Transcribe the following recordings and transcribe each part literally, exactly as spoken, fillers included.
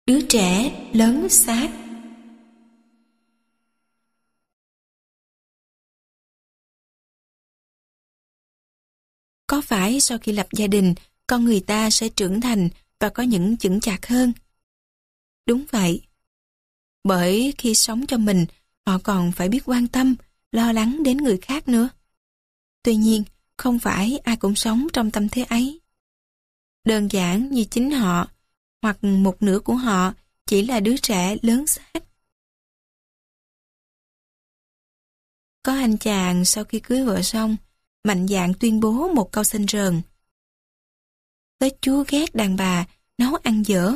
Đứa trẻ lớn xác. Có phải sau khi lập gia đình, con người ta sẽ trưởng thành và có những chững chạc hơn? Đúng vậy. Bởi khi sống cho mình, họ còn phải biết quan tâm, lo lắng đến người khác nữa. Tuy nhiên, không phải ai cũng sống trong tâm thế ấy. Đơn giản như chính họ, hoặc một nửa của họ chỉ là đứa trẻ lớn xác. Có anh chàng sau khi cưới vợ xong, mạnh dạn tuyên bố một câu xanh rờn. Tới Chúa ghét đàn bà nấu ăn dở.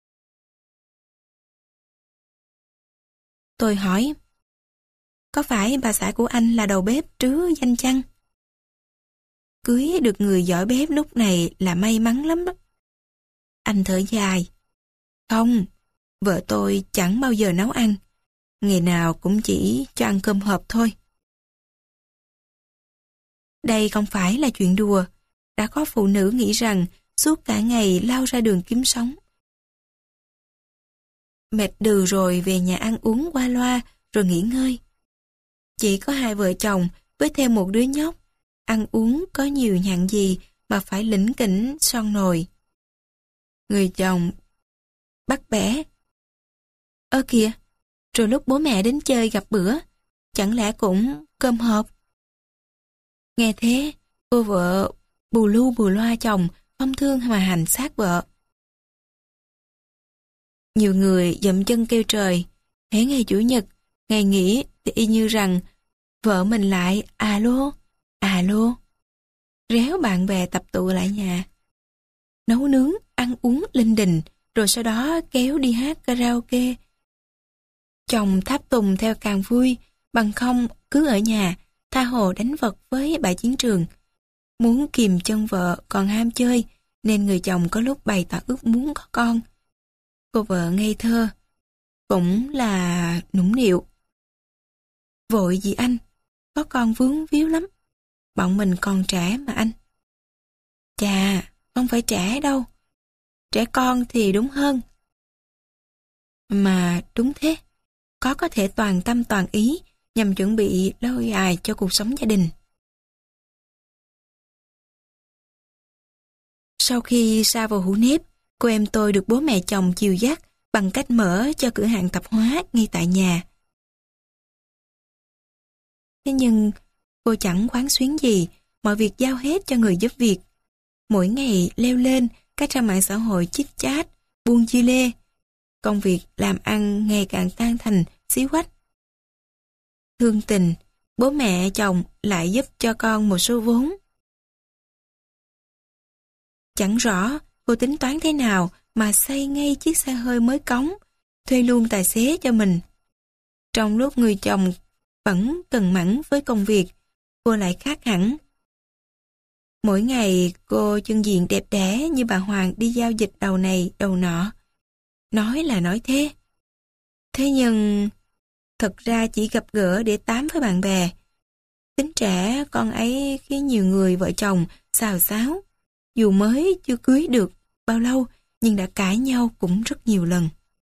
Tôi hỏi, có phải bà xã của anh là đầu bếp trứ danh chăng? Cưới được người giỏi bếp lúc này là may mắn lắm đó. Anh thở dài. Không, vợ tôi chẳng bao giờ nấu ăn. Ngày nào cũng chỉ cho ăn cơm hộp thôi. Đây không phải là chuyện đùa. Đã có phụ nữ nghĩ rằng suốt cả ngày lao ra đường kiếm sống. Mệt đừ rồi về nhà ăn uống qua loa rồi nghỉ ngơi. Chỉ có hai vợ chồng với thêm một đứa nhóc. Ăn uống có nhiều nhặn gì mà phải lỉnh kỉnh son nồi. Người chồng bắt bẻ. Ơ kìa, rồi lúc bố mẹ đến chơi gặp bữa, chẳng lẽ cũng cơm hộp? Nghe thế, cô vợ bù lu bù loa chồng, không thương mà hành xác vợ. Nhiều người dậm chân kêu trời, hễ ngày Chủ nhật, ngày nghỉ thì y như rằng vợ mình lại alo, alo. Réo bạn bè tập tụ lại nhà. Nấu nướng, ăn uống linh đình, rồi sau đó kéo đi hát karaoke. Chồng tháp tùng theo càng vui, bằng không cứ ở nhà, tha hồ đánh vật với bà chiến trường. Muốn kìm chân vợ còn ham chơi, nên người chồng có lúc bày tỏ ước muốn có con. Cô vợ ngây thơ, cũng là nũng nịu. Vội gì anh, có con vướng víu lắm. Bọn mình còn trẻ mà anh. Chà, không phải trẻ đâu. Trẻ con thì đúng hơn. Mà đúng thế, có có thể toàn tâm toàn ý nhằm chuẩn bị lâu dài cho cuộc sống gia đình. Sau khi sa vào hũ nếp, cô em tôi được bố mẹ chồng dìu dắt bằng cách mở cho cửa hàng tạp hóa ngay tại nhà. Thế nhưng cô chẳng khoáng xuyến gì, mọi việc giao hết cho người giúp việc. Mỗi ngày leo lên các trang mạng xã hội chit chat, buôn chia lê. Công việc làm ăn ngày càng tan thành xí quách. Thương tình, bố mẹ chồng lại giúp cho con một số vốn. Chẳng rõ cô tính toán thế nào mà xây ngay chiếc xe hơi mới cống, thuê luôn tài xế cho mình. Trong lúc người chồng vẫn cần mẫn với công việc, cô lại khác hẳn. Mỗi ngày cô chân diện đẹp đẽ như bà Hoàng đi giao dịch đầu này đầu nọ. Nói là nói thế. Thế nhưng thật ra chỉ gặp gỡ để tám với bạn bè. Tính trẻ con ấy khiến nhiều người vợ chồng xào xáo. Dù mới chưa cưới được bao lâu nhưng đã cãi nhau cũng rất nhiều lần.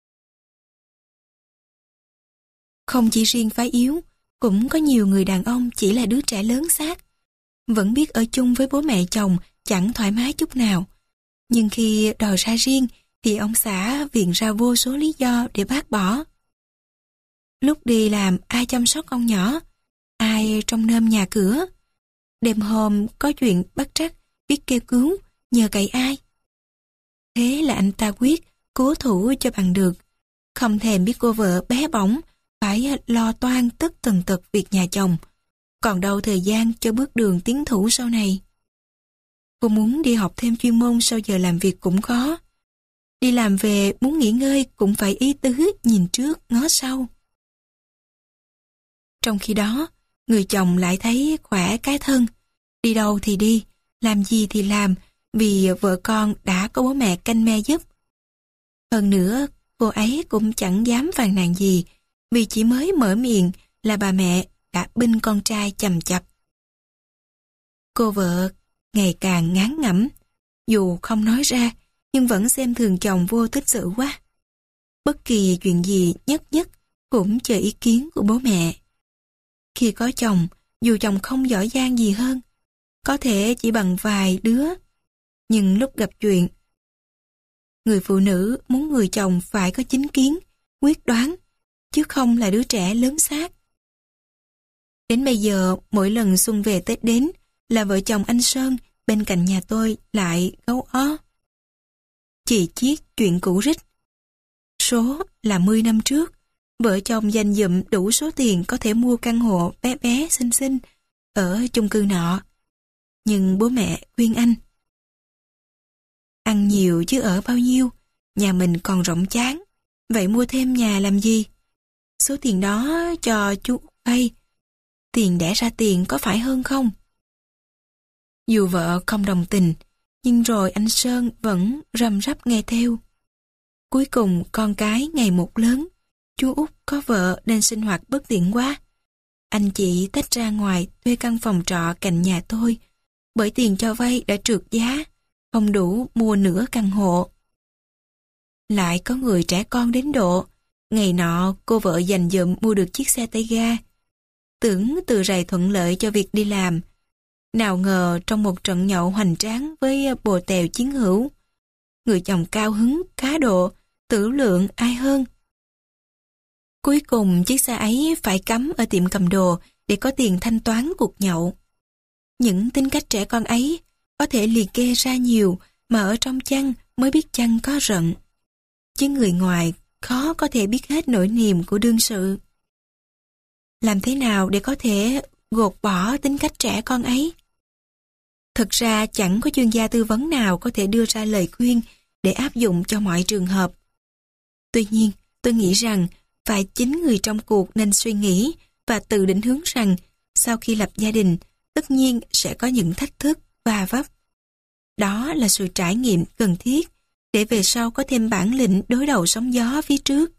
Không chỉ riêng phái yếu, cũng có nhiều người đàn ông chỉ là đứa trẻ lớn xác. Vẫn biết ở chung với bố mẹ chồng chẳng thoải mái chút nào. Nhưng khi đòi ra riêng thì ông xã viện ra vô số lý do để bác bỏ. Lúc đi làm ai chăm sóc con nhỏ, ai trông nom nhà cửa. Đêm hôm có chuyện bất trắc, biết kêu cứu, nhờ cậy ai. Thế là anh ta quyết cố thủ cho bằng được. Không thèm biết cô vợ bé bỏng, phải lo toan tất tần tật việc nhà chồng. Còn đâu thời gian cho bước đường tiến thủ sau này. Cô muốn đi học thêm chuyên môn sau giờ làm việc cũng khó. Đi làm về muốn nghỉ ngơi cũng phải ý tứ nhìn trước ngó sau. Trong khi đó, người chồng lại thấy khỏe cái thân. Đi đâu thì đi, làm gì thì làm, vì vợ con đã có bố mẹ canh me giúp. Hơn nữa, cô ấy cũng chẳng dám phàn nàn gì, vì chỉ mới mở miệng là bà mẹ đã binh con trai chầm chập. Cô vợ ngày càng ngán ngẩm, dù không nói ra, nhưng vẫn xem thường chồng vô tích sự quá. Bất kỳ chuyện gì nhất nhất cũng chờ ý kiến của bố mẹ. Khi có chồng, dù chồng không giỏi giang gì hơn, có thể chỉ bằng vài đứa, nhưng lúc gặp chuyện, người phụ nữ muốn người chồng phải có chính kiến, quyết đoán, chứ không là đứa trẻ lớn xác. Đến bây giờ, mỗi lần xuân về Tết đến, là vợ chồng anh Sơn bên cạnh nhà tôi lại gấu ó. Chỉ chiết chuyện cũ rích. Số là mười năm trước, vợ chồng dành dụm đủ số tiền có thể mua căn hộ bé bé xinh xinh ở chung cư nọ. Nhưng bố mẹ khuyên anh: ăn nhiều chứ ở bao nhiêu, nhà mình còn rộng chán, vậy mua thêm nhà làm gì? Số tiền đó cho chú vay, tiền đẻ ra tiền có phải hơn không? Dù vợ không đồng tình, nhưng rồi anh Sơn vẫn răm rắp nghe theo. Cuối cùng con cái ngày một lớn, chú út có vợ nên sinh hoạt bất tiện quá. Anh chị tách ra ngoài thuê căn phòng trọ cạnh nhà tôi, bởi tiền cho vay đã trượt giá, không đủ mua nửa căn hộ. Lại có người trẻ con đến độ, ngày nọ cô vợ dành dụm mua được chiếc xe tay ga, tưởng từ rày thuận lợi cho việc đi làm. Nào ngờ trong một trận nhậu hoành tráng với bồ tèo chiến hữu, người chồng cao hứng, cá độ, tử lượng ai hơn. Cuối cùng chiếc xe ấy phải cắm ở tiệm cầm đồ để có tiền thanh toán cuộc nhậu. Những tính cách trẻ con ấy có thể liệt kê ra nhiều mà ở trong chăn mới biết chăn có rận. Chứ người ngoài khó có thể biết hết nỗi niềm của đương sự. Làm thế nào để có thể gột bỏ tính cách trẻ con ấy? Thật ra chẳng có chuyên gia tư vấn nào có thể đưa ra lời khuyên để áp dụng cho mọi trường hợp. Tuy nhiên, tôi nghĩ rằng phải chính người trong cuộc nên suy nghĩ và tự định hướng rằng sau khi lập gia đình, tất nhiên sẽ có những thách thức va vấp. Đó là sự trải nghiệm cần thiết để về sau có thêm bản lĩnh đối đầu sóng gió phía trước.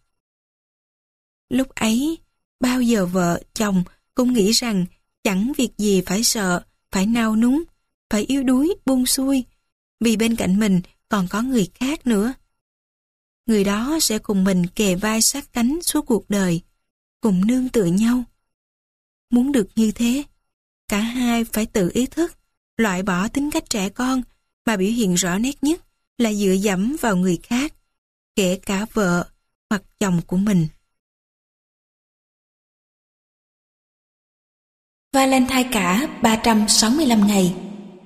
Lúc ấy, bao giờ vợ, chồng cũng nghĩ rằng chẳng việc gì phải sợ, phải nao núng, phải yếu đuối, buông xuôi, vì bên cạnh mình còn có người khác nữa. Người đó sẽ cùng mình kề vai sát cánh suốt cuộc đời, cùng nương tựa nhau. Muốn được như thế, cả hai phải tự ý thức, loại bỏ tính cách trẻ con mà biểu hiện rõ nét nhất là dựa dẫm vào người khác, kể cả vợ hoặc chồng của mình. Valentine cả ba trăm sáu mươi lăm ngày.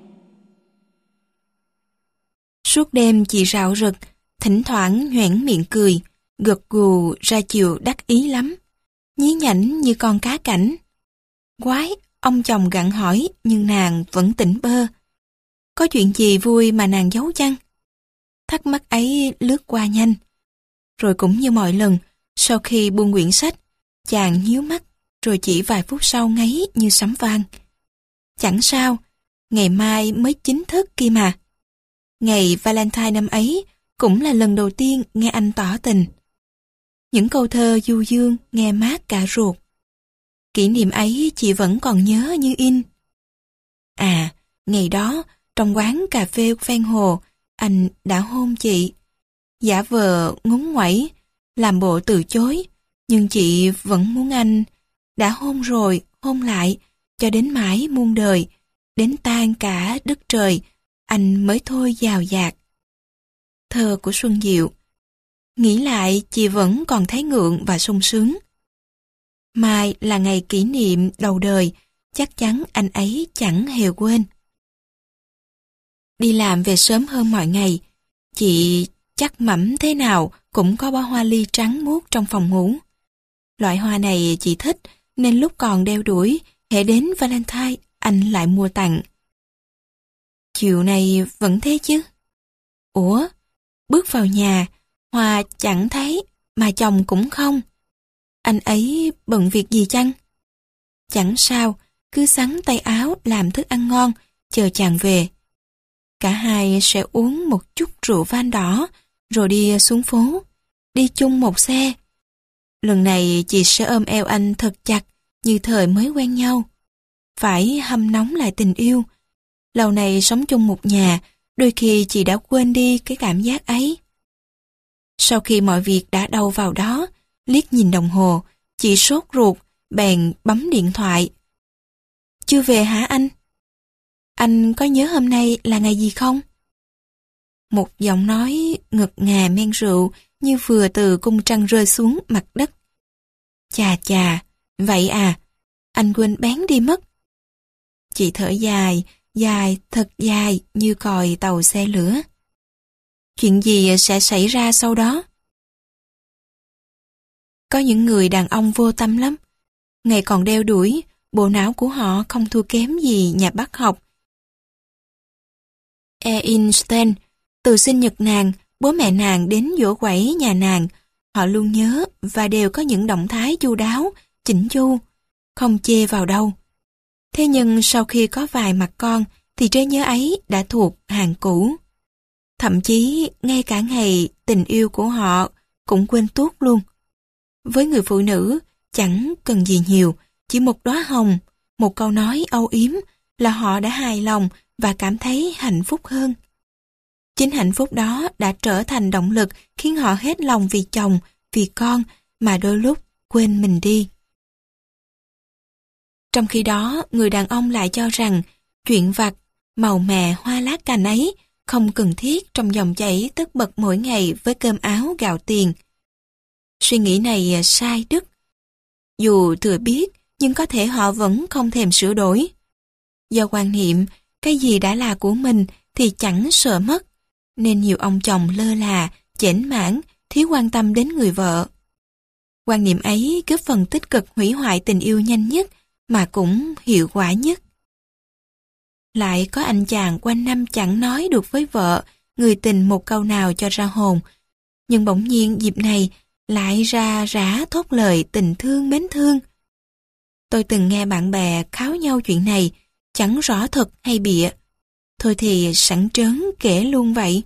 Suốt đêm chị rạo rực, thỉnh thoảng nhoẻn miệng cười, gật gù ra chiều đắc ý lắm, nhí nhảnh như con cá cảnh. Quái, ông chồng gặng hỏi nhưng nàng vẫn tỉnh bơ. Có chuyện gì vui mà nàng giấu chăng? Thắc mắc ấy lướt qua nhanh. Rồi cũng như mọi lần, sau khi buông quyển sách, chàng nhíu mắt, rồi chỉ vài phút sau ngáy như sấm vang. Chẳng sao, ngày mai mới chính thức kia mà. Ngày Valentine năm ấy cũng là lần đầu tiên nghe anh tỏ tình. Những câu thơ du dương nghe mát cả ruột. Kỷ niệm ấy chị vẫn còn nhớ như in. À, ngày đó, trong quán cà phê ven hồ, anh đã hôn chị. Giả vờ ngúng nguẩy, làm bộ từ chối, nhưng chị vẫn muốn anh. Đã hôn rồi, hôn lại, cho đến mãi muôn đời, đến tan cả đất trời, anh mới thôi dào dạt. Thơ của Xuân Diệu. Nghĩ lại chị vẫn còn thấy ngượng và sung sướng. Mai là ngày kỷ niệm đầu đời, chắc chắn anh ấy chẳng hề quên. Đi làm về sớm hơn mọi ngày, chị chắc mẩm thế nào cũng có bó hoa ly trắng muốt trong phòng ngủ. Loại hoa này chị thích nên lúc còn đeo đuổi, hễ đến Valentine anh lại mua tặng. Chiều này vẫn thế chứ? Ủa, bước vào nhà, hoa chẳng thấy, mà chồng cũng không. Anh ấy bận việc gì chăng? Chẳng sao, cứ sắn tay áo làm thức ăn ngon, chờ chàng về. Cả hai sẽ uống một chút rượu vang đỏ, rồi đi xuống phố, đi chung một xe. Lần này chị sẽ ôm eo anh thật chặt, như thời mới quen nhau. Phải hâm nóng lại tình yêu. Lâu này sống chung một nhà, đôi khi chị đã quên đi cái cảm giác ấy. Sau khi mọi việc đã đâu vào đó, liếc nhìn đồng hồ, chị sốt ruột, bèn bấm điện thoại. Chưa về hả anh? Anh có nhớ hôm nay là ngày gì không? Một giọng nói ngực ngà men rượu như vừa từ cung trăng rơi xuống mặt đất. Chà chà, vậy à, anh quên bén đi mất. Chị thở dài, dài, thật dài như còi tàu xe lửa. Chuyện gì sẽ xảy ra sau đó? Có những người đàn ông vô tâm lắm. Ngày còn đeo đuổi, bộ não của họ không thua kém gì nhà bác học Einstein. Từ sinh nhật nàng, bố mẹ nàng đến giỗ quẩy nhà nàng, họ luôn nhớ và đều có những động thái chu đáo, chỉnh chu, không chê vào đâu. Thế nhưng sau khi có vài mặt con thì trí nhớ ấy đã thuộc hàng cũ. Thậm chí ngay cả ngày tình yêu của họ cũng quên tuốt luôn. Với người phụ nữ chẳng cần gì nhiều, chỉ một đóa hồng, một câu nói âu yếm là họ đã hài lòng và cảm thấy hạnh phúc hơn. Chính hạnh phúc đó đã trở thành động lực khiến họ hết lòng vì chồng, vì con mà đôi lúc quên mình đi. Trong khi đó, người đàn ông lại cho rằng chuyện vặt, màu mè hoa lá cành ấy không cần thiết trong dòng chảy tất bật mỗi ngày với cơm áo gạo tiền. Suy nghĩ này sai đức. Dù thừa biết, nhưng có thể họ vẫn không thèm sửa đổi. Do quan niệm, cái gì đã là của mình thì chẳng sợ mất, nên nhiều ông chồng lơ là, chểnh mãn, thiếu quan tâm đến người vợ. Quan niệm ấy góp phần tích cực hủy hoại tình yêu nhanh nhất, mà cũng hiệu quả nhất. Lại có anh chàng quanh năm chẳng nói được với vợ, người tình một câu nào cho ra hồn, nhưng bỗng nhiên dịp này lại ra rã thốt lời tình thương mến thương. Tôi từng nghe bạn bè kháo nhau chuyện này, chẳng rõ thật hay bịa. Thôi thì sẵn trớn kể luôn vậy.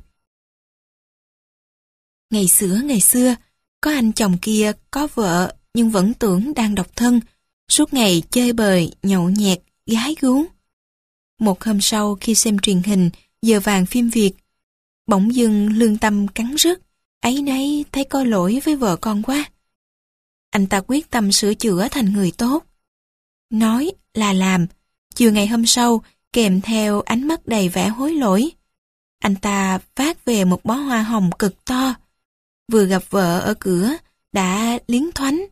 Ngày xưa ngày xưa, có anh chồng kia có vợ nhưng vẫn tưởng đang độc thân, suốt ngày chơi bời, nhậu nhẹt, gái gú. Một hôm sau khi xem truyền hình, giờ vàng phim Việt, bỗng dưng lương tâm cắn rứt, áy náy thấy có lỗi với vợ con quá. Anh ta quyết tâm sửa chữa thành người tốt. Nói là làm, chiều ngày hôm sau, kèm theo ánh mắt đầy vẻ hối lỗi. Anh ta vác về một bó hoa hồng cực to, vừa gặp vợ ở cửa, đã liến thoánh.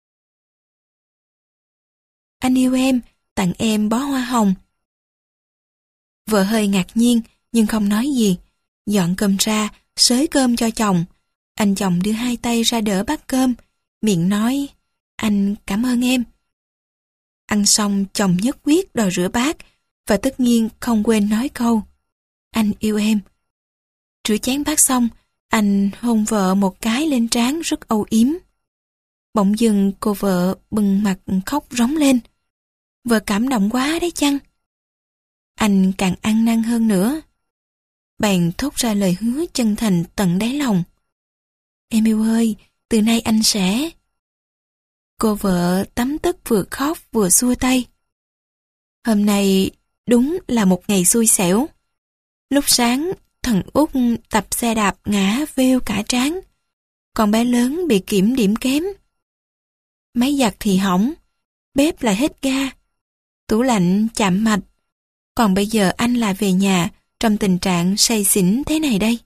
Anh yêu em, tặng em bó hoa hồng. Vợ hơi ngạc nhiên, nhưng không nói gì. Dọn cơm ra, xới cơm cho chồng. Anh chồng đưa hai tay ra đỡ bát cơm, miệng nói, anh cảm ơn em. Ăn xong chồng nhất quyết đòi rửa bát, và tất nhiên không quên nói câu, anh yêu em. Rửa chén bát xong, anh hôn vợ một cái lên trán rất âu yếm. Bỗng dưng cô vợ bừng mặt khóc rống lên. Vợ cảm động quá đấy chăng? Anh càng ăn năn hơn nữa. Bèn thốt ra lời hứa chân thành tận đáy lòng. Em yêu ơi, từ nay anh sẽ... Cô vợ tấm tức vừa khóc vừa xua tay. Hôm nay đúng là một ngày xui xẻo. Lúc sáng, thằng Út tập xe đạp ngã vêu cả trán. Còn bé lớn bị kiểm điểm kém. Máy giặt thì hỏng, bếp lại hết ga, tủ lạnh chạm mạch. Còn bây giờ anh lại về nhà trong tình trạng say xỉn thế này đây.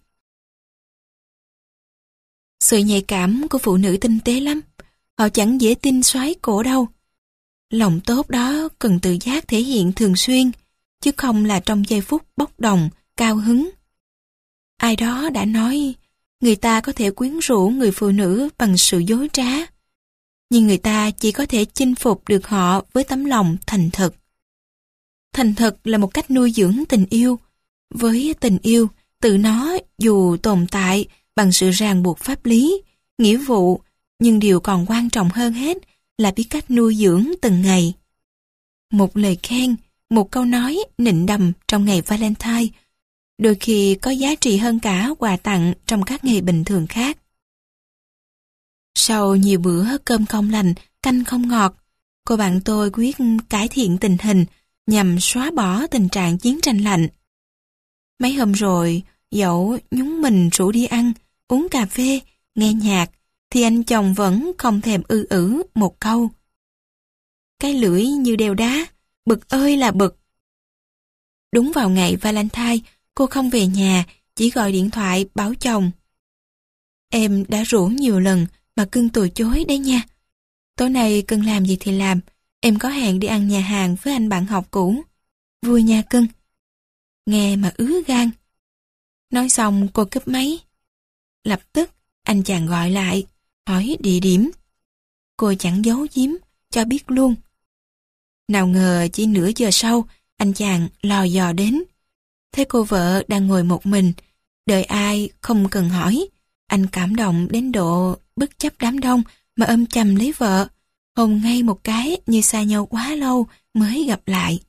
Sự nhạy cảm của phụ nữ tinh tế lắm. Họ chẳng dễ tin xoáy cổ đâu. Lòng tốt đó cần tự giác thể hiện thường xuyên, chứ không là trong giây phút bốc đồng, cao hứng. Ai đó đã nói, người ta có thể quyến rũ người phụ nữ bằng sự dối trá, nhưng người ta chỉ có thể chinh phục được họ với tấm lòng thành thật. Thành thật là một cách nuôi dưỡng tình yêu. Với tình yêu, tự nó dù tồn tại bằng sự ràng buộc pháp lý, nghĩa vụ, nhưng điều còn quan trọng hơn hết là biết cách nuôi dưỡng từng ngày. Một lời khen, một câu nói nịnh đầm trong ngày Valentine, đôi khi có giá trị hơn cả quà tặng trong các ngày bình thường khác. Sau nhiều bữa cơm không lành, canh không ngọt, cô bạn tôi quyết cải thiện tình hình nhằm xóa bỏ tình trạng chiến tranh lạnh. Mấy hôm rồi, dẫu nhúng mình rủ đi ăn, uống cà phê, nghe nhạc, thì anh chồng vẫn không thèm ư ử một câu. Cái lưỡi như đeo đá, bực ơi là bực. Đúng vào ngày Valentine, cô không về nhà, chỉ gọi điện thoại báo chồng. Em đã rủ nhiều lần mà cưng từ chối đấy nha. Tối nay cưng làm gì thì làm, em có hẹn đi ăn nhà hàng với anh bạn học cũ. Vui nha cưng. Nghe mà ứa gan. Nói xong cô cúp máy. Lập tức anh chàng gọi lại, hỏi địa điểm. Cô chẳng giấu giếm, cho biết luôn. Nào ngờ chỉ nửa giờ sau, anh chàng lò dò đến. Thế cô vợ đang ngồi một mình, đợi ai không cần hỏi. Anh cảm động đến độ bất chấp đám đông mà ôm chầm lấy vợ, hôn ngay một cái như xa nhau quá lâu mới gặp lại.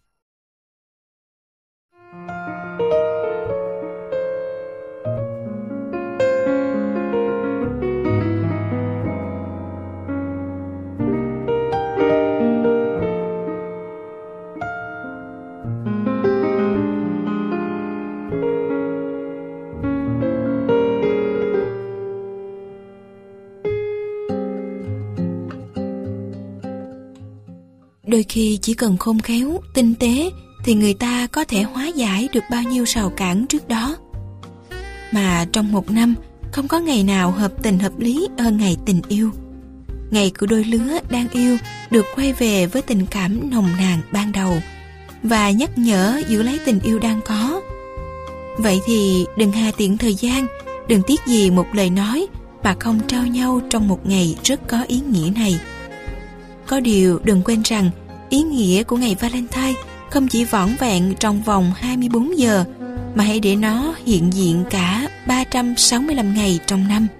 Đôi khi chỉ cần khôn khéo, tinh tế thì người ta có thể hóa giải được bao nhiêu rào cản trước đó. Mà trong một năm, không có ngày nào hợp tình hợp lý hơn ngày tình yêu. Ngày của đôi lứa đang yêu được quay về với tình cảm nồng nàn ban đầu và nhắc nhở giữ lấy tình yêu đang có. Vậy thì đừng hà tiện thời gian, đừng tiếc gì một lời nói mà không trao nhau trong một ngày rất có ý nghĩa này. Có điều đừng quên rằng ý nghĩa của ngày Valentine không chỉ vỏn vẹn trong vòng hai mươi bốn giờ, mà hãy để nó hiện diện cả ba trăm sáu mươi lăm ngày trong năm.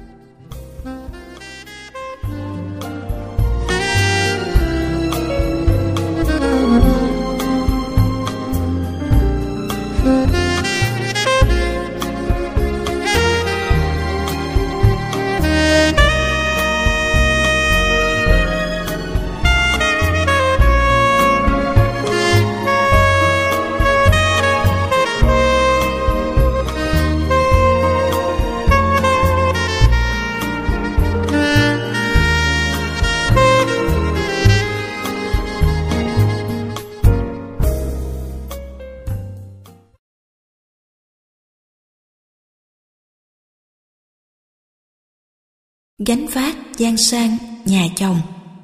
Gánh vác gian sang nhà chồng.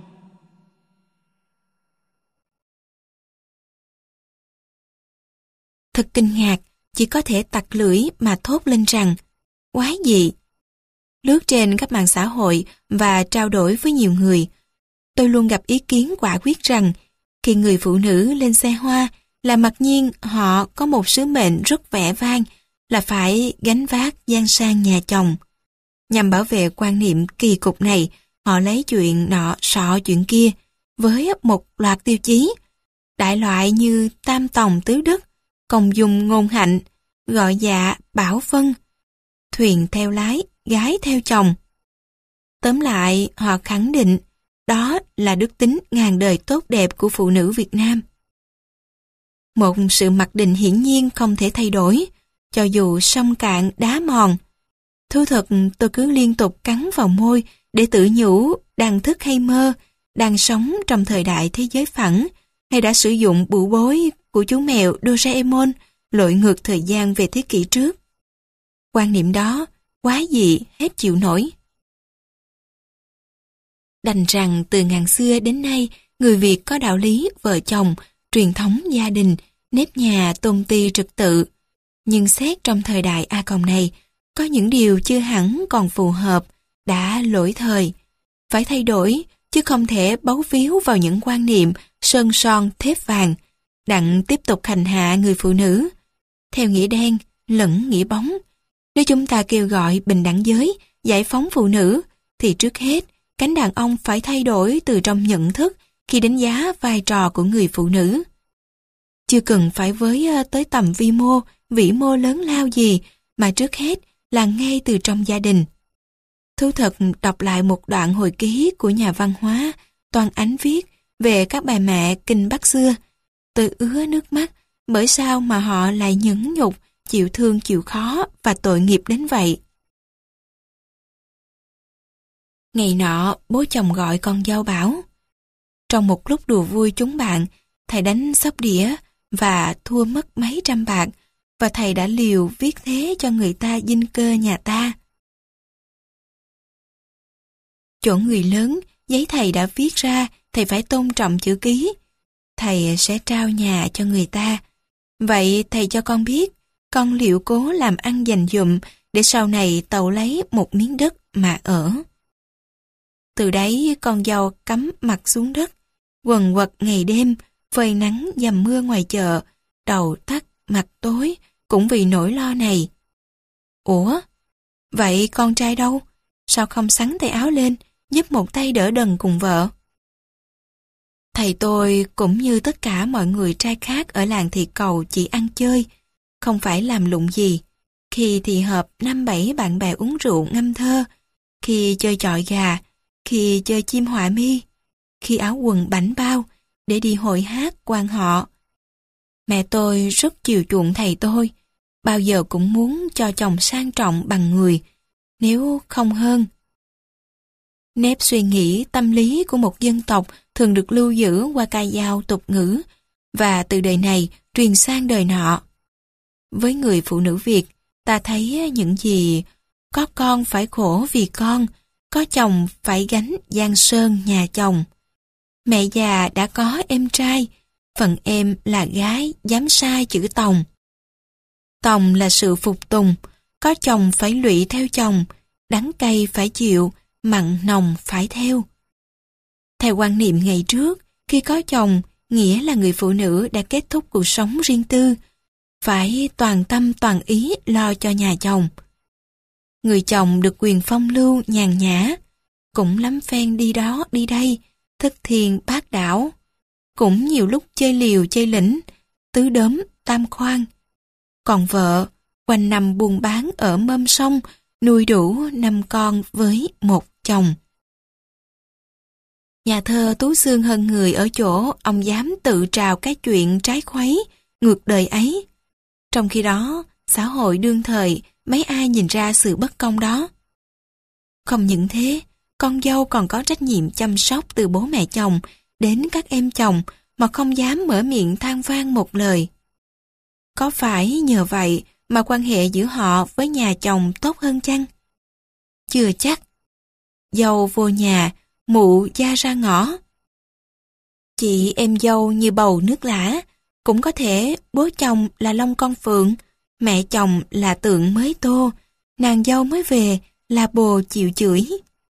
Thật kinh ngạc, chỉ có thể tặc lưỡi mà thốt lên rằng quái dị. Lướt trên các mạng xã hội và trao đổi với nhiều người, tôi luôn gặp ý kiến quả quyết rằng khi người phụ nữ lên xe hoa là mặc nhiên họ có một sứ mệnh rất vẻ vang là phải gánh vác gian sang nhà chồng. Nhằm bảo vệ quan niệm kỳ cục này, họ lấy chuyện nọ sọ chuyện kia với một loạt tiêu chí, đại loại như tam tòng tứ đức, công dung ngôn hạnh, gọi dạ bảo phân, thuyền theo lái, gái theo chồng. Tóm lại, họ khẳng định đó là đức tính ngàn đời tốt đẹp của phụ nữ Việt Nam. Một sự mặc định hiển nhiên không thể thay đổi, cho dù sông cạn đá mòn. Thú thật tôi cứ liên tục cắn vào môi để tự nhủ đang thức hay mơ, đang sống trong thời đại thế giới phẳng, hay đã sử dụng bụ bối của chú mèo Doraemon lội ngược thời gian về thế kỷ trước. Quan niệm đó quá dị hết chịu nổi. Đành rằng từ ngàn xưa đến nay, người Việt có đạo lý vợ chồng, truyền thống gia đình, nếp nhà tôn ti trật tự. Nhưng xét trong thời đại A Còng này, có những điều chưa hẳn còn phù hợp, đã lỗi thời. Phải thay đổi, chứ không thể bấu víu vào những quan niệm sơn son thép vàng, đặng tiếp tục hành hạ người phụ nữ, theo nghĩa đen lẫn nghĩa bóng. Nếu chúng ta kêu gọi bình đẳng giới, giải phóng phụ nữ, thì trước hết, cánh đàn ông phải thay đổi từ trong nhận thức khi đánh giá vai trò của người phụ nữ. Chưa cần phải với tới tầm vi mô, vĩ mô lớn lao gì, mà trước hết là ngay từ trong gia đình. Thú thật đọc lại một đoạn hồi ký của nhà văn hóa Toàn Ánh viết về các bà mẹ kinh Bắc xưa, tôi ứa nước mắt bởi sao mà họ lại nhẫn nhục, chịu thương chịu khó và tội nghiệp đến vậy. Ngày nọ, bố chồng gọi con dâu bảo. Trong một lúc đùa vui chúng bạn, thầy đánh sóc đĩa và thua mất mấy trăm bạc, và thầy đã liều viết thế cho người ta dinh cơ nhà ta. Chỗ người lớn, giấy thầy đã viết ra, thầy phải tôn trọng chữ ký. Thầy sẽ trao nhà cho người ta. Vậy thầy cho con biết, con liệu cố làm ăn dành dụm để sau này tậu lấy một miếng đất mà ở. Từ đấy con dâu cắm mặt xuống đất, quần quật ngày đêm, phơi nắng dầm mưa ngoài chợ, đầu tắt mặt tối, cũng vì nỗi lo này. Ủa, vậy con trai đâu? Sao không xắn tay áo lên, giúp một tay đỡ đần cùng vợ? Thầy tôi cũng như tất cả mọi người trai khác ở làng Thị Cầu chỉ ăn chơi, không phải làm lụng gì. Khi thì họp năm bảy bạn bè uống rượu ngâm thơ, khi chơi chọi gà, khi chơi chim họa mi, khi áo quần bảnh bao để đi hội hát quan họ. Mẹ tôi rất chiều chuộng thầy tôi, bao giờ cũng muốn cho chồng sang trọng bằng người, nếu không hơn. Nếp suy nghĩ tâm lý của một dân tộc thường được lưu giữ qua ca dao tục ngữ, và từ đời này truyền sang đời nọ. Với người phụ nữ Việt, ta thấy những gì có con phải khổ vì con, có chồng phải gánh giang sơn nhà chồng. Mẹ già đã có em trai, phần em là gái dám sai chữ tòng. Tòng là sự phục tùng, có chồng phải lụy theo chồng, đắng cay phải chịu, mặn nồng phải theo. Theo quan niệm ngày trước, khi có chồng, nghĩa là người phụ nữ đã kết thúc cuộc sống riêng tư, phải toàn tâm toàn ý lo cho nhà chồng. Người chồng được quyền phong lưu nhàn nhã, cũng lắm phen đi đó đi đây, thất thiền bát đảo, cũng nhiều lúc chơi liều chơi lĩnh, tứ đốm tam khoan. Còn vợ, quanh năm buôn bán ở mâm sông, nuôi đủ năm con với một chồng. Nhà thơ Tú Xương hơn người ở chỗ ông dám tự trào cái chuyện trái khuấy, ngược đời ấy. Trong khi đó, xã hội đương thời, mấy ai nhìn ra sự bất công đó. Không những thế, con dâu còn có trách nhiệm chăm sóc từ bố mẹ chồng đến các em chồng mà không dám mở miệng than vang một lời. Có phải nhờ vậy mà quan hệ giữa họ với nhà chồng tốt hơn chăng? Chưa chắc. Dâu vô nhà, mụ gia ra ngõ. Chị em dâu như bầu nước lã, cũng có thể bố chồng là lông con phượng, mẹ chồng là tượng mới tô, nàng dâu mới về là bồ chịu chửi.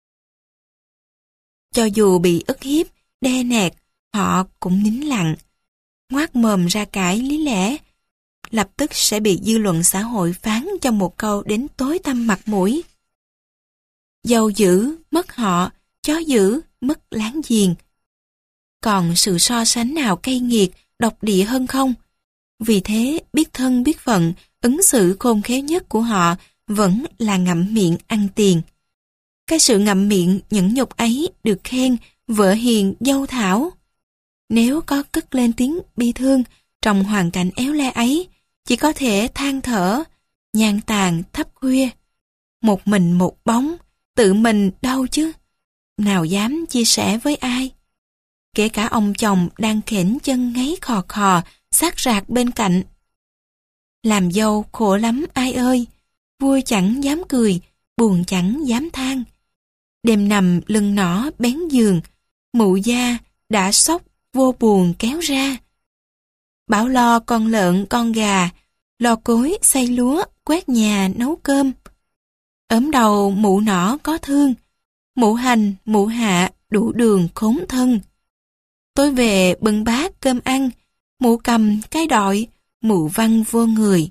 Cho dù bị ức hiếp, đe nẹt, họ cũng nín lặng, ngoác mồm ra cãi lý lẽ, lập tức sẽ bị dư luận xã hội phán cho một câu đến tối tăm mặt mũi. Dâu dữ, mất họ, chó dữ, mất láng giềng. Còn sự so sánh nào cay nghiệt, độc địa hơn không? Vì thế, biết thân biết phận, ứng xử khôn khéo nhất của họ vẫn là ngậm miệng ăn tiền. Cái sự ngậm miệng nhẫn nhục ấy được khen vợ hiền dâu thảo. Nếu có cất lên tiếng bi thương trong hoàn cảnh éo le ấy, chỉ có thể than thở, nhàn tàn thấp khuya. Một mình một bóng, tự mình đâu chứ? Nào dám chia sẻ với ai? Kể cả ông chồng đang khểnh chân ngáy khò khò, sát rạc bên cạnh. Làm dâu khổ lắm ai ơi, vui chẳng dám cười, buồn chẳng dám than. Đêm nằm lưng nỏ bén giường, mụ da đã sốc vô buồn kéo ra. Bảo lo con lợn con gà, lo cối xay lúa, quét nhà nấu cơm. Ốm đầu mụ nỏ có thương, mụ hành mụ hạ đủ đường khốn thân. Tối về bưng bát cơm ăn, mụ cầm cái đọi, mụ văn vô người.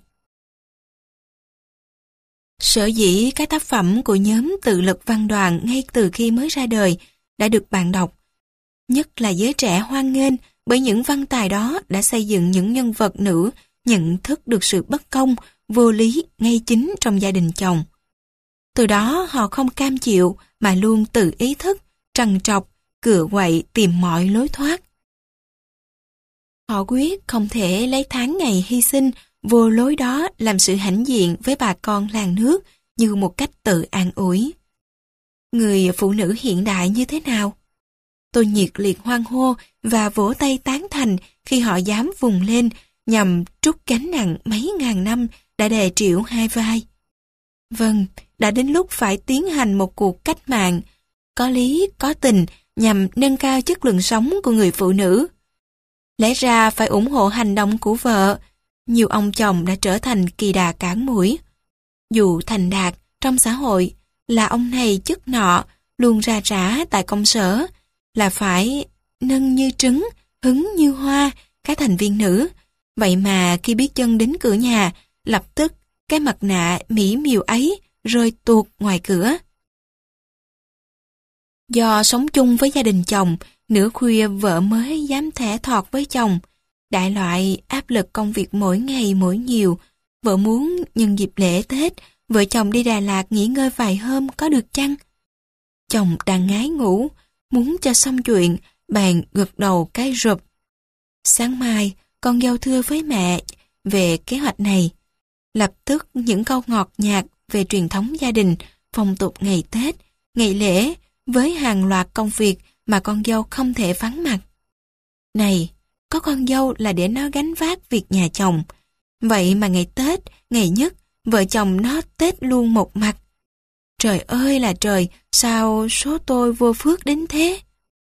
Sở dĩ các tác phẩm của nhóm tự lực văn đoàn ngay từ khi mới ra đời đã được bạn đọc, nhất là giới trẻ hoan nghênh, bởi những văn tài đó đã xây dựng những nhân vật nữ nhận thức được sự bất công, vô lý ngay chính trong gia đình chồng. Từ đó họ không cam chịu mà luôn tự ý thức, trằn trọc, cựa quậy tìm mọi lối thoát. Họ quyết không thể lấy tháng ngày hy sinh vô lối đó làm sự hãnh diện với bà con làng nước như một cách tự an ủi. người phụ nữ hiện đại như thế nào. Tôi nhiệt liệt hoan hô và vỗ tay tán thành khi họ dám vùng lên nhằm trút gánh nặng mấy ngàn năm đã đè trĩu hai vai. Vâng, đã đến lúc phải tiến hành một cuộc cách mạng, có lý, có tình nhằm nâng cao chất lượng sống của người phụ nữ. Lẽ ra phải ủng hộ hành động của vợ. Nhiều ông chồng đã trở thành kỳ đà cản mũi. Dù thành đạt trong xã hội là ông này chức nọ luôn ra rã tại công sở, là phải nâng như trứng, hứng như hoa các thành viên nữ. Vậy mà khi biết chân đến cửa nhà, lập tức cái mặt nạ mỹ miều ấy rơi tuột ngoài cửa. Do sống chung với gia đình chồng, nửa khuya vợ mới dám thẻ thọt với chồng. Đại loại áp lực công việc mỗi ngày mỗi nhiều. Vợ muốn nhân dịp lễ Tết, vợ chồng đi Đà Lạt nghỉ ngơi vài hôm có được chăng? Chồng đang ngái ngủ, muốn cho xong chuyện, bàn gật đầu cái rụp. Sáng mai, con dâu thưa với mẹ về kế hoạch này. Lập tức những câu ngọt nhạt về truyền thống gia đình, phong tục ngày Tết, ngày lễ, với hàng loạt công việc mà con dâu không thể vắng mặt. Này, có con dâu là để nó gánh vác việc nhà chồng. Vậy mà ngày Tết, ngày nhất, vợ chồng nó Tết luôn một mặt. Trời ơi là trời, sao số tôi vô phước đến thế?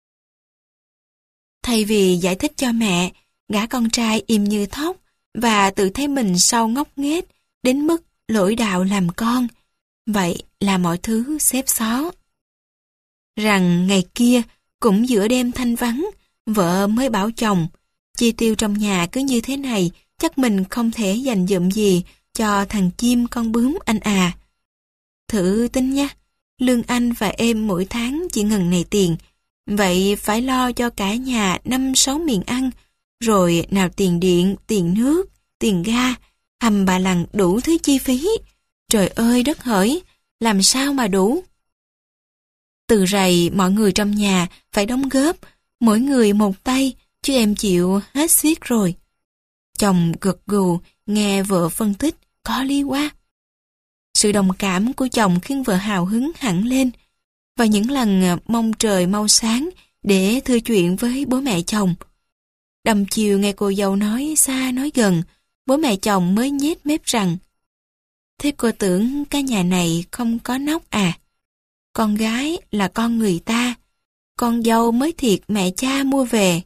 Thay vì giải thích cho mẹ, gã con trai im như thóc và tự thấy mình sau ngốc nghếch đến mức lỗi đạo làm con. Vậy là mọi thứ xếp xó. Rằng ngày kia, cũng giữa đêm thanh vắng, vợ mới bảo chồng, chi tiêu trong nhà cứ như thế này, chắc mình không thể dành dụm gì cho thằng chim con bướm anh à. Thử tính nhé, lương anh và em mỗi tháng chỉ ngần này tiền, vậy phải lo cho cả nhà năm sáu miệng ăn, rồi nào tiền điện, tiền nước, tiền ga, hầm bà lằng đủ thứ chi phí. Trời ơi đất hỡi, làm sao mà đủ? Từ rày mọi người trong nhà phải đóng góp, mỗi người một tay, chứ em chịu hết xiết rồi. Chồng gật gù, nghe vợ phân tích, có lý quá. Sự đồng cảm của chồng khiến vợ hào hứng hẳn lên. Và những lần mong trời mau sáng để thưa chuyện với bố mẹ chồng. Đầm chiều nghe cô dâu nói xa nói gần, bố mẹ chồng mới nhếch mép rằng: thế cô tưởng cái nhà này không có nóc à? Con gái là con người ta, con dâu mới thiệt mẹ cha mua về.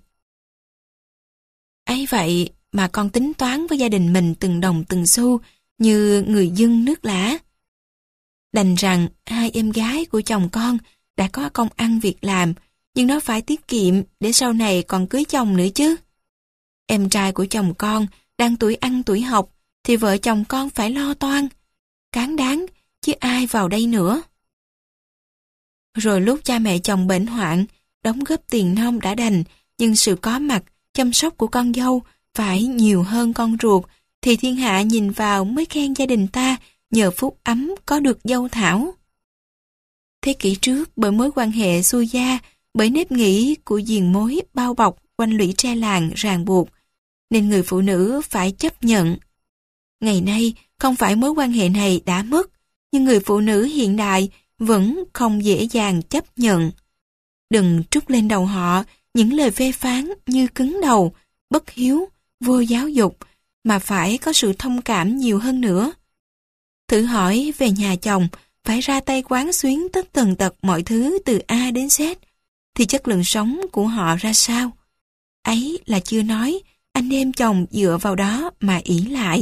Ấy vậy mà con tính toán với gia đình mình từng đồng từng xu như người dân nước lã. Đành rằng hai em gái của chồng con đã có công ăn việc làm, nhưng nó phải tiết kiệm để sau này còn cưới chồng nữa chứ. Em trai của chồng con đang tuổi ăn tuổi học thì vợ chồng con phải lo toan. Cán đáng, chứ ai vào đây nữa. Rồi lúc cha mẹ chồng bệnh hoạn, đóng góp tiền nong đã đành, nhưng sự có mặt, chăm sóc của con dâu phải nhiều hơn con ruột, thì thiên hạ nhìn vào mới khen gia đình ta nhờ phúc ấm có được dâu thảo. Thế kỷ trước, bởi mối quan hệ xuôi gia, bởi nếp nghĩ của diền mối bao bọc quanh lũy tre làng ràng buộc, nên người phụ nữ phải chấp nhận. Ngày nay, không phải mối quan hệ này đã mất, nhưng người phụ nữ hiện đại vẫn không dễ dàng chấp nhận. Đừng trút lên đầu họ những lời phê phán như cứng đầu, bất hiếu, vô giáo dục, mà phải có sự thông cảm nhiều hơn nữa. Thử hỏi về nhà chồng, phải ra tay quán xuyến tất tần tật mọi thứ từ A đến Z, thì chất lượng sống của họ ra sao? Ấy là chưa nói, anh em chồng dựa vào đó mà ỷ lại.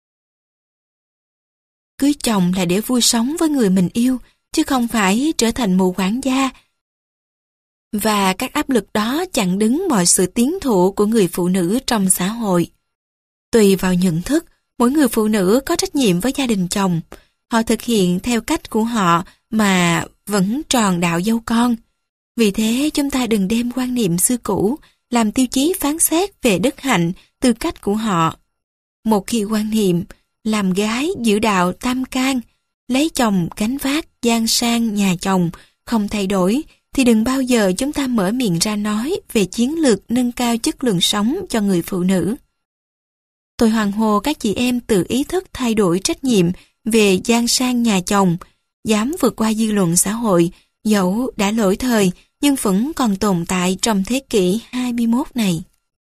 Cưới chồng là để vui sống với người mình yêu, chứ không phải trở thành mụ quản gia. Và các áp lực đó chặn đứng mọi sự tiến thụ của người phụ nữ trong xã hội. Tùy vào nhận thức, mỗi người phụ nữ có trách nhiệm với gia đình chồng. Họ thực hiện theo cách của họ mà vẫn tròn đạo dâu con. Vì thế chúng ta đừng đem quan niệm xưa cũ làm tiêu chí phán xét về đức hạnh, tư cách của họ. Một khi quan niệm làm gái giữ đạo tam can, lấy chồng gánh vác giang sang nhà chồng không thay đổi, thì đừng bao giờ chúng ta mở miệng ra nói về chiến lược nâng cao chất lượng sống cho người phụ nữ. Tôi hoan hô các chị em tự ý thức thay đổi trách nhiệm về giang sang nhà chồng, dám vượt qua dư luận xã hội Dẫu đã lỗi thời, nhưng vẫn còn tồn tại trong thế kỷ hai mươi mốt này.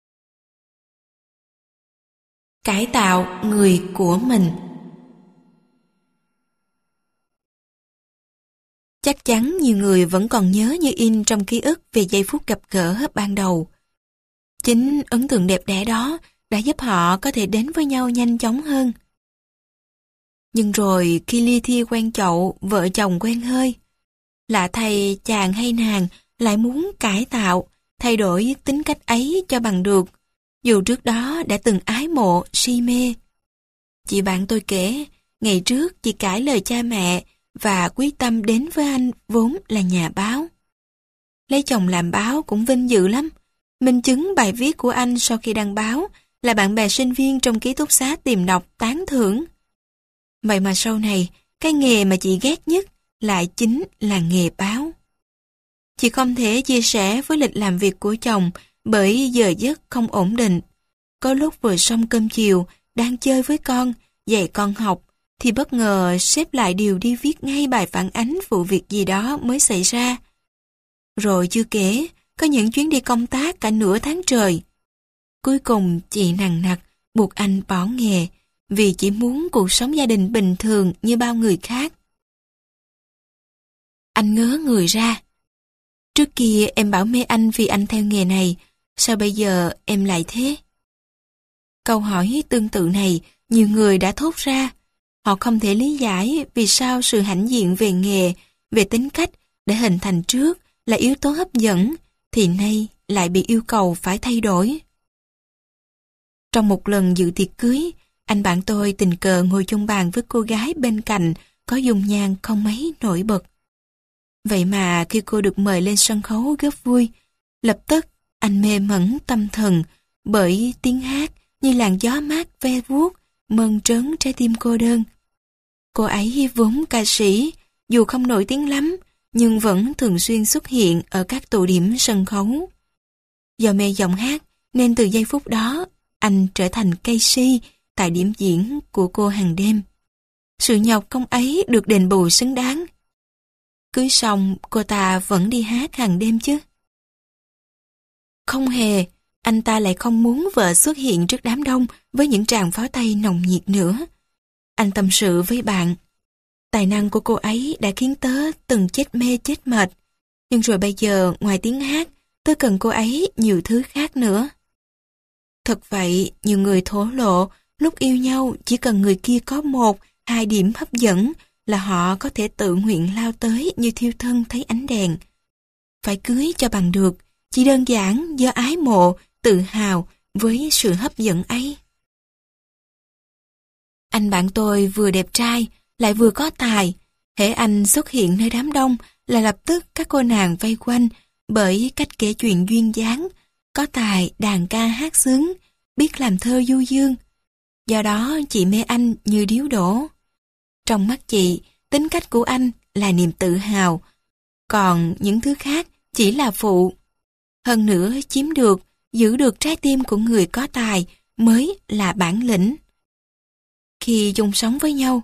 Cải tạo người của mình. Chắc chắn nhiều người vẫn còn nhớ như in trong ký ức về giây phút gặp gỡ ban đầu. Chính ấn tượng đẹp đẽ đó đã giúp họ có thể đến với nhau nhanh chóng hơn. Nhưng rồi khi ly thi quen chậu, vợ chồng quen hơi, lạ thay chàng hay nàng lại muốn cải tạo, thay đổi tính cách ấy cho bằng được, dù trước đó đã từng ái mộ, si mê. Chị bạn tôi kể, ngày trước chị cãi lời cha mẹ và quyết tâm đến với anh vốn là nhà báo. Lấy chồng làm báo cũng vinh dự lắm. Minh chứng bài viết của anh sau khi đăng báo là bạn bè sinh viên trong ký túc xá tìm đọc tán thưởng. Vậy mà sau này, cái nghề mà chị ghét nhất lại chính là nghề báo. Chị không thể chia sẻ với lịch làm việc của chồng bởi giờ giấc không ổn định. Có lúc vừa xong cơm chiều, đang chơi với con, dạy con học, thì bất ngờ sếp lại điều đi viết ngay bài phản ánh vụ việc gì đó mới xảy ra. Rồi chưa kể, có những chuyến đi công tác cả nửa tháng trời. Cuối cùng chị nằng nặc buộc anh bỏ nghề vì chỉ muốn cuộc sống gia đình bình thường như bao người khác. Anh ngớ người ra. Trước kia em bảo mê anh vì anh theo nghề này, sao bây giờ em lại thế? Câu hỏi tương tự này nhiều người đã thốt ra. Họ không thể lý giải vì sao sự hãnh diện về nghề, về tính cách để hình thành trước là yếu tố hấp dẫn, thì nay lại bị yêu cầu phải thay đổi. Trong một lần dự tiệc cưới, anh bạn tôi tình cờ ngồi chung bàn với cô gái bên cạnh có dung nhan không mấy nổi bật. Vậy mà khi cô được mời lên sân khấu góp vui, lập tức anh mê mẩn tâm thần bởi tiếng hát như làn gió mát ve vuốt, mơn trớn trái tim cô đơn. Cô ấy vốn ca sĩ, dù không nổi tiếng lắm, nhưng vẫn thường xuyên xuất hiện ở các tụ điểm sân khấu. Do mê giọng hát, nên từ giây phút đó, anh trở thành cây si tại điểm diễn của cô hàng đêm. Sự nhọc công ấy được đền bù xứng đáng. Cưới xong, cô ta vẫn đi hát hàng đêm chứ? Không hề, anh ta lại không muốn vợ xuất hiện trước đám đông với những tràng pháo tay nồng nhiệt nữa. Anh tâm sự với bạn. Tài năng của cô ấy đã khiến tớ từng chết mê chết mệt. Nhưng rồi bây giờ, ngoài tiếng hát, tớ cần cô ấy nhiều thứ khác nữa. Thật vậy, nhiều người thổ lộ, lúc yêu nhau chỉ cần người kia có một, hai điểm hấp dẫn là họ có thể tự nguyện lao tới như thiêu thân thấy ánh đèn. Phải cưới cho bằng được, chỉ đơn giản do ái mộ, tự hào với sự hấp dẫn ấy. Anh bạn tôi vừa đẹp trai, lại vừa có tài. Hễ anh xuất hiện nơi đám đông là lập tức các cô nàng vây quanh bởi cách kể chuyện duyên dáng, có tài đàn ca hát xướng, biết làm thơ du dương. Do đó chị mê anh như điếu đổ. Trong mắt chị, tính cách của anh là niềm tự hào, còn những thứ khác chỉ là phụ. Hơn nữa chiếm được, giữ được trái tim của người có tài mới là bản lĩnh. Khi chung sống với nhau,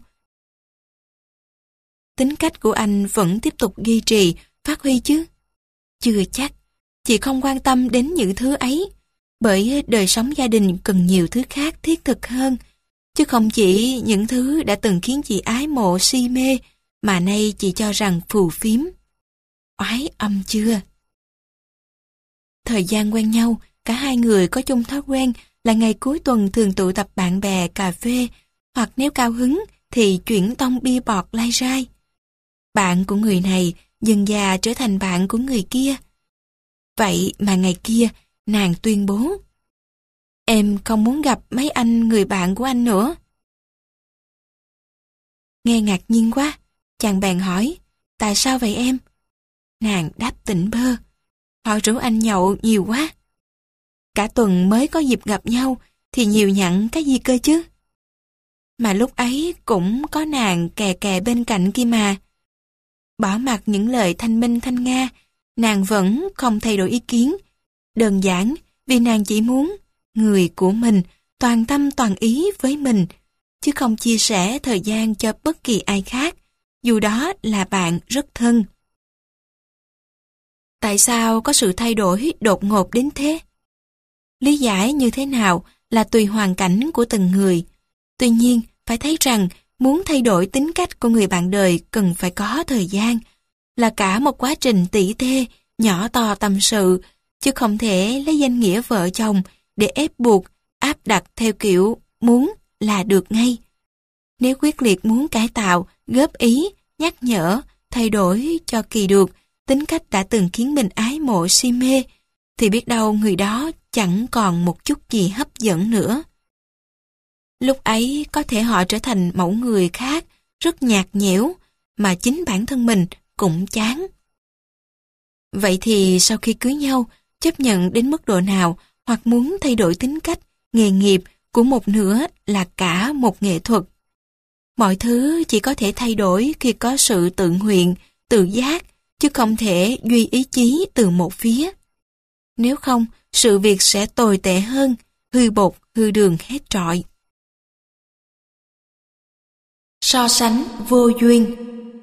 tính cách của anh vẫn tiếp tục duy trì, phát huy chứ? Chưa chắc, chị không quan tâm đến những thứ ấy, bởi đời sống gia đình cần nhiều thứ khác thiết thực hơn, chứ không chỉ những thứ đã từng khiến chị ái mộ si mê, mà nay chị cho rằng phù phiếm. Oái âm chưa? Thời gian quen nhau, cả hai người có chung thói quen là ngày cuối tuần thường tụ tập bạn bè cà phê, hoặc nếu cao hứng thì chuyển tông bia bọt lai rai. Bạn của người này dần dà trở thành bạn của người kia. Vậy mà ngày kia, nàng tuyên bố: "Em không muốn gặp mấy anh người bạn của anh nữa." Nghe ngạc nhiên quá, chàng bèn hỏi: "Tại sao vậy em?" Nàng đáp tỉnh bơ: "Họ rủ anh nhậu nhiều quá." Cả tuần mới có dịp gặp nhau thì nhiều nhặn cái gì cơ chứ? Mà lúc ấy cũng có nàng kè kè bên cạnh kia mà. Bỏ mặc những lời thanh minh thanh nga, nàng vẫn không thay đổi ý kiến. Đơn giản vì nàng chỉ muốn người của mình toàn tâm toàn ý với mình, chứ không chia sẻ thời gian cho bất kỳ ai khác, dù đó là bạn rất thân. Tại sao có sự thay đổi đột ngột đến thế? Lý giải như thế nào là tùy hoàn cảnh của từng người. Tuy nhiên, phải thấy rằng muốn thay đổi tính cách của người bạn đời cần phải có thời gian, là cả một quá trình tỉ tê, nhỏ to tâm sự, chứ không thể lấy danh nghĩa vợ chồng để ép buộc, áp đặt theo kiểu muốn là được ngay. Nếu quyết liệt muốn cải tạo, góp ý, nhắc nhở, thay đổi cho kỳ được tính cách đã từng khiến mình ái mộ si mê, thì biết đâu người đó chẳng còn một chút gì hấp dẫn nữa. Lúc ấy có thể họ trở thành mẫu người khác, rất nhạt nhẽo, mà chính bản thân mình cũng chán. Vậy thì sau khi cưới nhau, chấp nhận đến mức độ nào hoặc muốn thay đổi tính cách, nghề nghiệp của một nửa là cả một nghệ thuật. Mọi thứ chỉ có thể thay đổi khi có sự tự nguyện, tự giác, chứ không thể duy ý chí từ một phía. Nếu không, sự việc sẽ tồi tệ hơn, hư bột, hư đường hết trọi. So sánh vô duyên.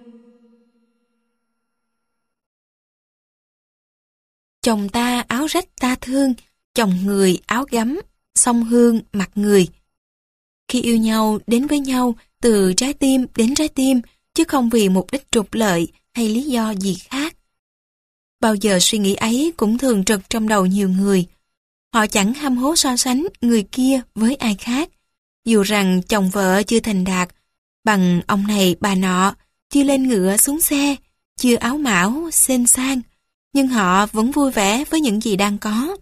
Chồng ta áo rách ta thương, chồng người áo gấm, song hương mặt người. Khi yêu nhau đến với nhau từ trái tim đến trái tim, chứ không vì mục đích trục lợi hay lý do gì khác. Bao giờ suy nghĩ ấy cũng thường trực trong đầu nhiều người. Họ chẳng hăm hố so sánh người kia với ai khác, dù rằng chồng vợ chưa thành đạt, bằng ông này bà nọ, chưa lên ngựa xuống xe, chưa áo mão, xên sang, nhưng họ vẫn vui vẻ với những gì đang có.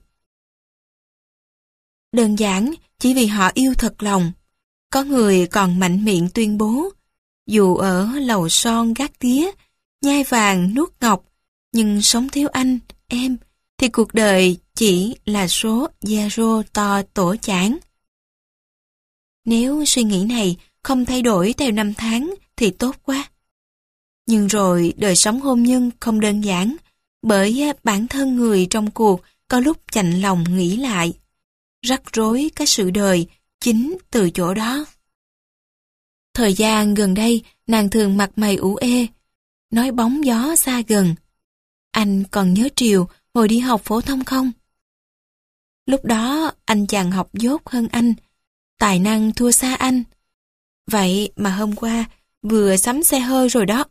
Đơn giản chỉ vì họ yêu thật lòng. Có người còn mạnh miệng tuyên bố, dù ở lầu son gác tía, nhai vàng nuốt ngọc, nhưng sống thiếu anh, em, thì cuộc đời chỉ là số zero to tổ chảng. Nếu suy nghĩ này không thay đổi theo năm tháng thì tốt quá. Nhưng rồi đời sống hôn nhân không đơn giản, bởi bản thân người trong cuộc có lúc chạnh lòng nghĩ lại. Rắc rối cái sự đời chính từ chỗ đó. Thời gian gần đây, nàng thường mặt mày ủ ê, nói bóng gió xa gần. Anh còn nhớ Triều hồi đi học phổ thông không? Lúc đó anh chàng học dốt hơn anh, tài năng thua xa anh. Vậy mà hôm qua vừa sắm xe hơi rồi đó.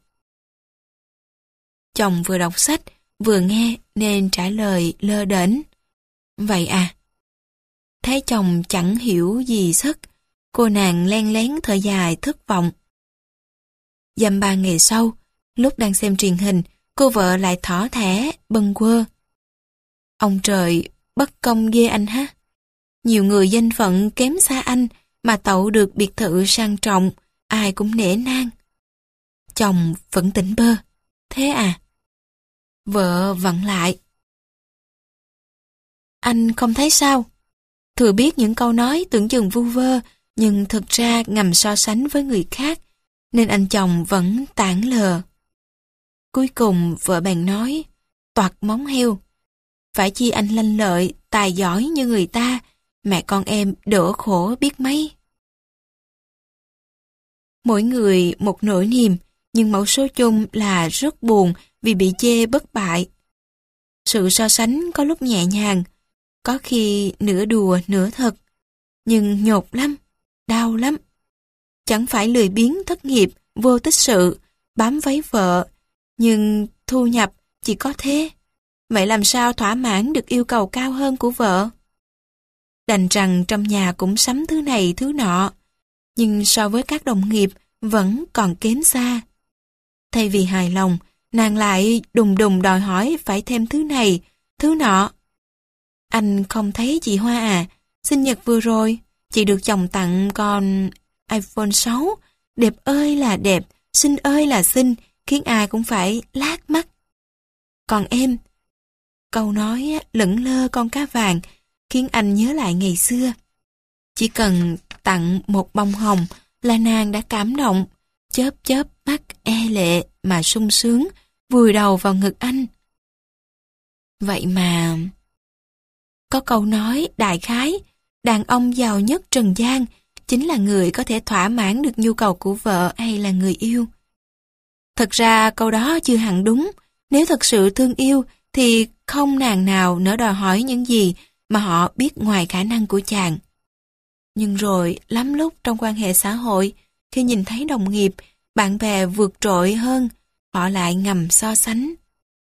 Chồng vừa đọc sách, vừa nghe nên trả lời lơ đễnh. Vậy à? Thấy chồng chẳng hiểu gì sất, cô nàng len lén thở dài thất vọng. Dăm ba ngày sau, lúc đang xem truyền hình, cô vợ lại thỏ thẻ, bâng quơ. Ông trời, bất công ghê anh ha. Nhiều người danh phận kém xa anh mà tậu được biệt thự sang trọng, ai cũng nể nang. Chồng vẫn tỉnh bơ. Thế à? Vợ vặn lại. Anh không thấy sao? Thừa biết những câu nói tưởng chừng vu vơ, nhưng thực ra ngầm so sánh với người khác, nên anh chồng vẫn tản lờ. Cuối cùng vợ bèn nói, toạc móng heo. Phải chi anh lanh lợi, tài giỏi như người ta, mẹ con em đỡ khổ biết mấy. Mỗi người một nỗi niềm, nhưng mẫu số chung là rất buồn vì bị chê bất bại. Sự so sánh có lúc nhẹ nhàng, có khi nửa đùa nửa thật, nhưng nhột lắm, đau lắm. Chẳng phải lười biếng thất nghiệp, vô tích sự, bám váy vợ, nhưng thu nhập chỉ có thế. Vậy làm sao thỏa mãn được yêu cầu cao hơn của vợ? Đành rằng trong nhà cũng sắm thứ này thứ nọ, nhưng so với các đồng nghiệp vẫn còn kém xa. Thay vì hài lòng, nàng lại đùng đùng đòi hỏi phải thêm thứ này, thứ nọ. Anh không thấy chị Hoa à, sinh nhật vừa rồi, chị được chồng tặng con iPhone sáu, đẹp ơi là đẹp, xinh ơi là xinh, khiến ai cũng phải lác mắt. Còn em, câu nói lững lơ con cá vàng khiến anh nhớ lại ngày xưa. Chỉ cần tặng một bông hồng là nàng đã cảm động, chớp chớp mắt e lệ mà sung sướng, vùi đầu vào ngực anh. Vậy mà... Có câu nói đại khái, đàn ông giàu nhất trần gian chính là người có thể thỏa mãn được nhu cầu của vợ hay là người yêu. Thật ra câu đó chưa hẳn đúng, nếu thật sự thương yêu thì không nàng nào nỡ đòi hỏi những gì mà họ biết ngoài khả năng của chàng. Nhưng rồi, lắm lúc trong quan hệ xã hội, khi nhìn thấy đồng nghiệp, bạn bè vượt trội hơn, họ lại ngầm so sánh.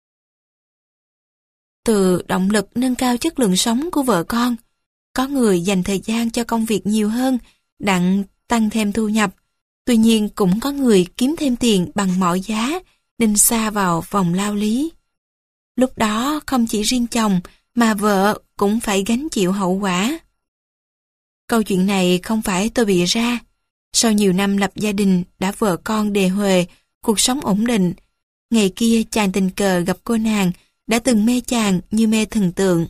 Từ động lực nâng cao chất lượng sống của vợ con, có người dành thời gian cho công việc nhiều hơn, đặng tăng thêm thu nhập. Tuy nhiên cũng có người kiếm thêm tiền bằng mọi giá, nên sa vào vòng lao lý. Lúc đó không chỉ riêng chồng, mà vợ cũng phải gánh chịu hậu quả. Câu chuyện này không phải tôi bịa ra. Sau nhiều năm lập gia đình, đã vợ con đề huề, cuộc sống ổn định. Ngày kia chàng tình cờ gặp cô nàng, đã từng mê chàng như mê thần tượng.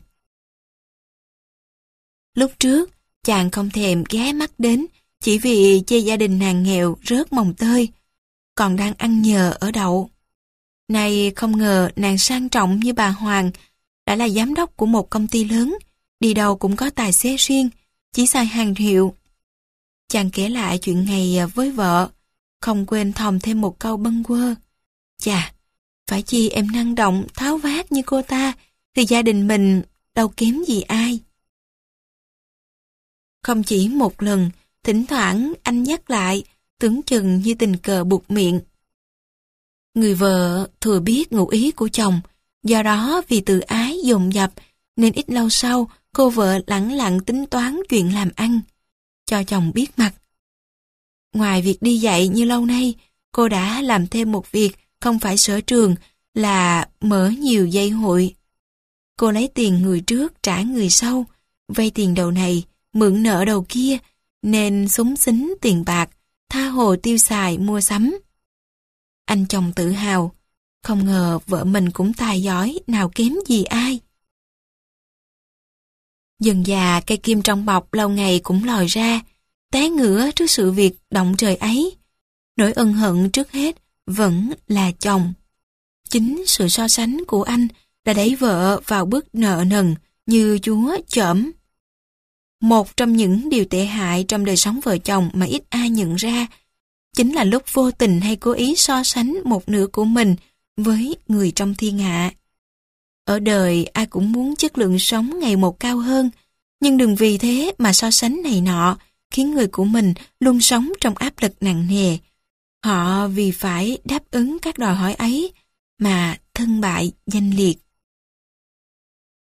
Lúc trước, chàng không thèm ghé mắt đến, chỉ vì chê gia đình nàng nghèo rớt mồng tơi, còn đang ăn nhờ ở đậu. Nay không ngờ nàng sang trọng như bà Hoàng, đã là giám đốc của một công ty lớn, đi đâu cũng có tài xế riêng, chỉ xài hàng hiệu. Chàng kể lại chuyện ngày với vợ, không quên thòm thêm một câu bâng quơ. Chà, phải chi em năng động, tháo vát như cô ta, thì gia đình mình đâu kém gì ai. Không chỉ một lần, thỉnh thoảng anh nhắc lại, tưởng chừng như tình cờ buộc miệng. Người vợ thừa biết ngụ ý của chồng, do đó vì tự ái dồn dập, nên ít lâu sau cô vợ lẳng lặng tính toán chuyện làm ăn, cho chồng biết mặt. Ngoài việc đi dạy như lâu nay, cô đã làm thêm một việc không phải sở trường là mở nhiều dây hụi. Cô lấy tiền người trước trả người sau, vay tiền đầu này, mượn nợ đầu kia, nên xúm xính tiền bạc, tha hồ tiêu xài mua sắm. Anh chồng tự hào, không ngờ vợ mình cũng tài giỏi, nào kém gì ai. Dần dà cây kim trong bọc lâu ngày cũng lòi ra, té ngửa trước sự việc động trời ấy. Nỗi ân hận trước hết vẫn là chồng. Chính sự so sánh của anh đã đẩy vợ vào bước nợ nần như chúa chởm. Một trong những điều tệ hại trong đời sống vợ chồng mà ít ai nhận ra, chính là lúc vô tình hay cố ý so sánh một nửa của mình với người trong thiên hạ. Ở đời ai cũng muốn chất lượng sống ngày một cao hơn, nhưng đừng vì thế mà so sánh này nọ, khiến người của mình luôn sống trong áp lực nặng nề. Họ vì phải đáp ứng các đòi hỏi ấy mà thân bại danh liệt.